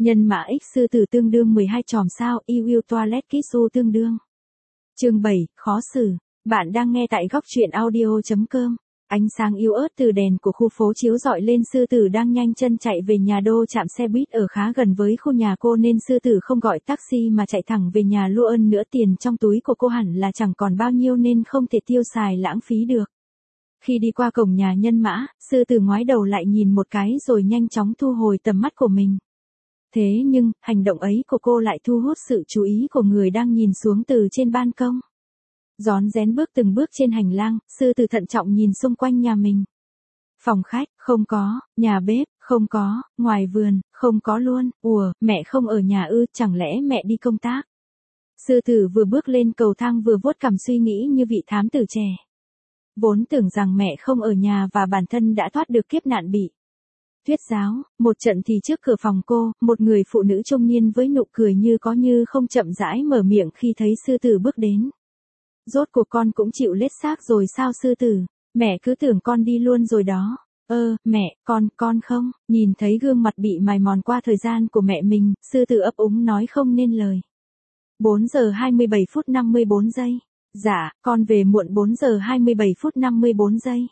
Nhân mã x sư tử tương đương 12 chòm sao, y will toilet kitsu tương đương. Chương 7, khó xử. Bạn đang nghe tại góc truyện audio.com. Ánh sáng yếu ớt từ đèn của khu phố chiếu rọi lên sư tử đang nhanh chân chạy về nhà đô. Trạm xe buýt ở khá gần với khu nhà cô nên sư tử không gọi taxi mà chạy thẳng về nhà luôn. Nữa tiền trong túi của cô hẳn là chẳng còn bao nhiêu nên không thể tiêu xài lãng phí được. Khi đi qua cổng nhà nhân mã, sư tử ngoái đầu lại nhìn một cái rồi nhanh chóng thu hồi tầm mắt của mình. Thế nhưng, hành động ấy của cô lại thu hút sự chú ý của người đang nhìn xuống từ trên ban công. Rón rén bước từng bước trên hành lang, sư tử thận trọng nhìn xung quanh nhà mình. Phòng khách, không có, nhà bếp, không có, ngoài vườn, không có luôn, mẹ không ở nhà ư, chẳng lẽ mẹ đi công tác? Sư tử vừa bước lên cầu thang vừa vuốt cằm suy nghĩ như vị thám tử trẻ. Vốn tưởng rằng mẹ không ở nhà và bản thân đã thoát được kiếp nạn bị thuyết giáo, một trận thì trước cửa phòng cô, một người phụ nữ trung niên với nụ cười như có như không chậm rãi mở miệng khi thấy sư tử bước đến. Rốt cuộc con cũng chịu lết xác rồi sao sư tử? Mẹ cứ tưởng con đi luôn rồi đó. Mẹ, con không. Nhìn thấy gương mặt bị mài mòn qua thời gian của mẹ mình, sư tử ấp úng nói không nên lời. 4 giờ 27 phút 54 giây. Dạ, con về muộn 4 giờ 27 phút 54 giây.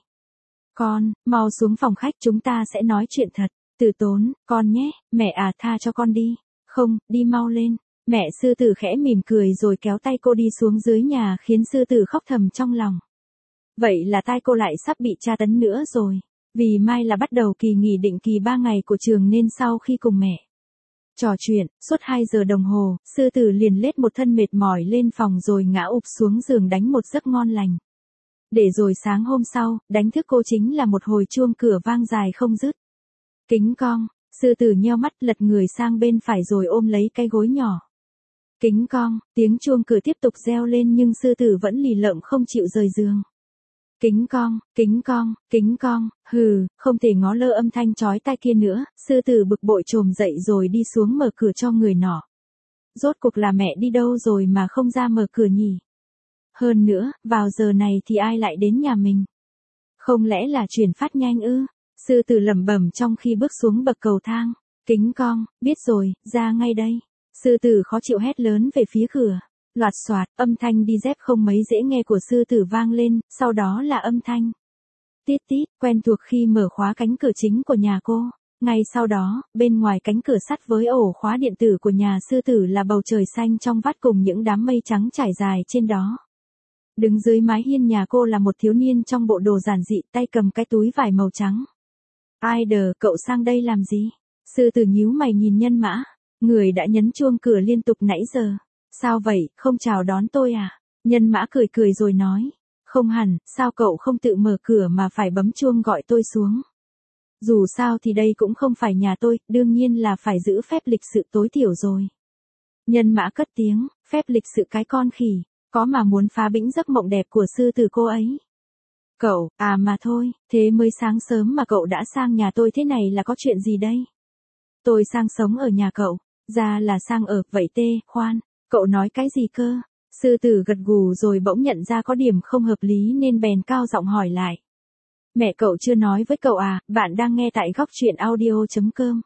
Con, mau xuống phòng khách chúng ta sẽ nói chuyện thật. Tử Tốn, con nhé, mẹ à tha cho con đi. Không, đi mau lên. Mẹ sư tử khẽ mỉm cười rồi kéo tay cô đi xuống dưới nhà khiến sư tử khóc thầm trong lòng. Vậy là tai cô lại sắp bị tra tấn nữa rồi. Vì mai là bắt đầu kỳ nghỉ định kỳ 3 ngày của trường nên sau khi cùng mẹ trò chuyện, suốt 2 giờ đồng hồ, sư tử liền lết một thân mệt mỏi lên phòng rồi ngã ụp xuống giường đánh một giấc ngon lành. Để rồi sáng hôm sau, đánh thức cô chính là một hồi chuông cửa vang dài không dứt. Kính cong, sư tử nheo mắt lật người sang bên phải rồi ôm lấy cái gối nhỏ. Kính cong, tiếng chuông cửa tiếp tục reo lên nhưng sư tử vẫn lì lợm không chịu rời giường. Kính cong, kính cong, kính cong, không thể ngó lơ âm thanh chói tai kia nữa, sư tử bực bội trồm dậy rồi đi xuống mở cửa cho người nọ. Rốt cuộc là mẹ đi đâu rồi mà không ra mở cửa nhỉ? Hơn nữa, vào giờ này thì ai lại đến nhà mình? Không lẽ là chuyển phát nhanh ư? Sư tử lẩm bẩm trong khi bước xuống bậc cầu thang. Kính cong, biết rồi, ra ngay đây. Sư tử khó chịu hét lớn về phía cửa. Loạt xoạt, âm thanh đi dép không mấy dễ nghe của sư tử vang lên, sau đó là âm thanh tít tít, quen thuộc khi mở khóa cánh cửa chính của nhà cô. Ngay sau đó, bên ngoài cánh cửa sắt với ổ khóa điện tử của nhà sư tử là bầu trời xanh trong vắt cùng những đám mây trắng trải dài trên đó. Đứng dưới mái hiên nhà cô là một thiếu niên trong bộ đồ giản dị, tay cầm cái túi vải màu trắng. Ai đờ, cậu sang đây làm gì? Sư tử nhíu mày nhìn nhân mã. Người đã nhấn chuông cửa liên tục nãy giờ. Sao vậy, không chào đón tôi à? Nhân mã cười cười rồi nói. Không hẳn, sao cậu không tự mở cửa mà phải bấm chuông gọi tôi xuống? Dù sao thì đây cũng không phải nhà tôi, đương nhiên là phải giữ phép lịch sự tối thiểu rồi. Nhân mã cất tiếng, phép lịch sự cái con khỉ, có mà muốn phá bĩnh giấc mộng đẹp của sư tử cô ấy. Cậu, mà thôi, thế mới sáng sớm mà cậu đã sang nhà tôi thế này là có chuyện gì đây? Tôi sang sống ở nhà cậu, ra là sang ở, vậy khoan, cậu nói cái gì cơ? Sư tử gật gù rồi bỗng nhận ra có điểm không hợp lý nên bèn cao giọng hỏi lại. Mẹ cậu chưa nói với cậu à, bạn đang nghe tại góc truyện audio.com.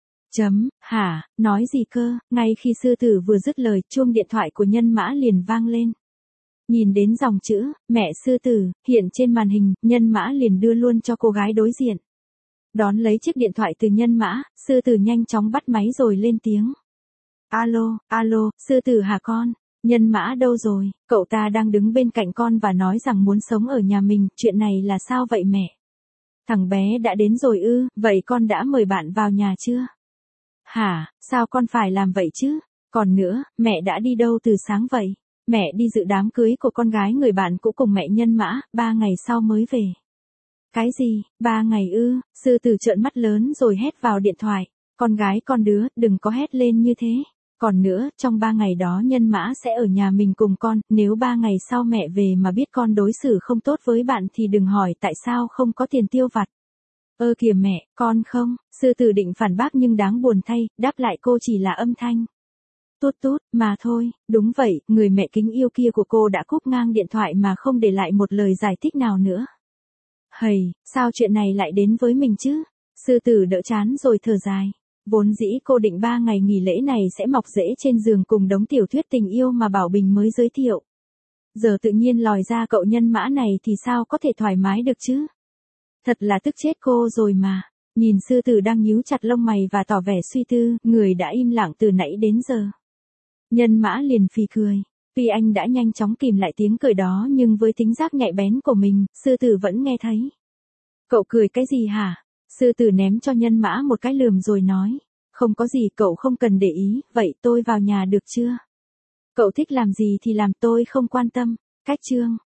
Nói gì cơ, ngay khi sư tử vừa dứt lời, chuông điện thoại của nhân mã liền vang lên. Nhìn đến dòng chữ, mẹ sư tử, hiện trên màn hình, nhân mã liền đưa luôn cho cô gái đối diện. Đón lấy chiếc điện thoại từ nhân mã, sư tử nhanh chóng bắt máy rồi lên tiếng. Alo, sư tử hả con? Nhân mã đâu rồi? Cậu ta đang đứng bên cạnh con và nói rằng muốn sống ở nhà mình, chuyện này là sao vậy mẹ? Thằng bé đã đến rồi ư, vậy con đã mời bạn vào nhà chưa? Sao con phải làm vậy chứ? Còn nữa, mẹ đã đi đâu từ sáng vậy? Mẹ đi dự đám cưới của con gái người bạn cũ cùng mẹ nhân mã, 3 ngày sau mới về. Cái gì, 3 ngày ư? Sư tử trợn mắt lớn rồi hét vào điện thoại. Con gái con đứa, đừng có hét lên như thế. Còn nữa, trong 3 ngày đó nhân mã sẽ ở nhà mình cùng con, nếu 3 ngày sau mẹ về mà biết con đối xử không tốt với bạn thì đừng hỏi tại sao không có tiền tiêu vặt. Kìa mẹ, con không, sư tử định phản bác nhưng đáng buồn thay, đáp lại cô chỉ là âm thanh tút tút, mà thôi, đúng vậy, người mẹ kính yêu kia của cô đã cúp ngang điện thoại mà không để lại một lời giải thích nào nữa. Sao chuyện này lại đến với mình chứ? Sư tử đỡ chán rồi thở dài. Vốn dĩ cô định 3 ngày nghỉ lễ này sẽ mọc rễ trên giường cùng đống tiểu thuyết tình yêu mà Bảo Bình mới giới thiệu. Giờ tự nhiên lòi ra cậu nhân mã này thì sao có thể thoải mái được chứ? Thật là tức chết cô rồi mà. Nhìn sư tử đang nhíu chặt lông mày và tỏ vẻ suy tư, người đã im lặng từ nãy đến giờ. Nhân mã liền phì cười. Tuy anh đã nhanh chóng kìm lại tiếng cười đó nhưng với tính giác nhạy bén của mình, sư tử vẫn nghe thấy. Cậu cười cái gì hả? Sư tử ném cho nhân mã một cái lườm rồi nói. Không có gì, cậu không cần để ý, vậy tôi vào nhà được chưa? Cậu thích làm gì thì làm, tôi không quan tâm. Cách chương.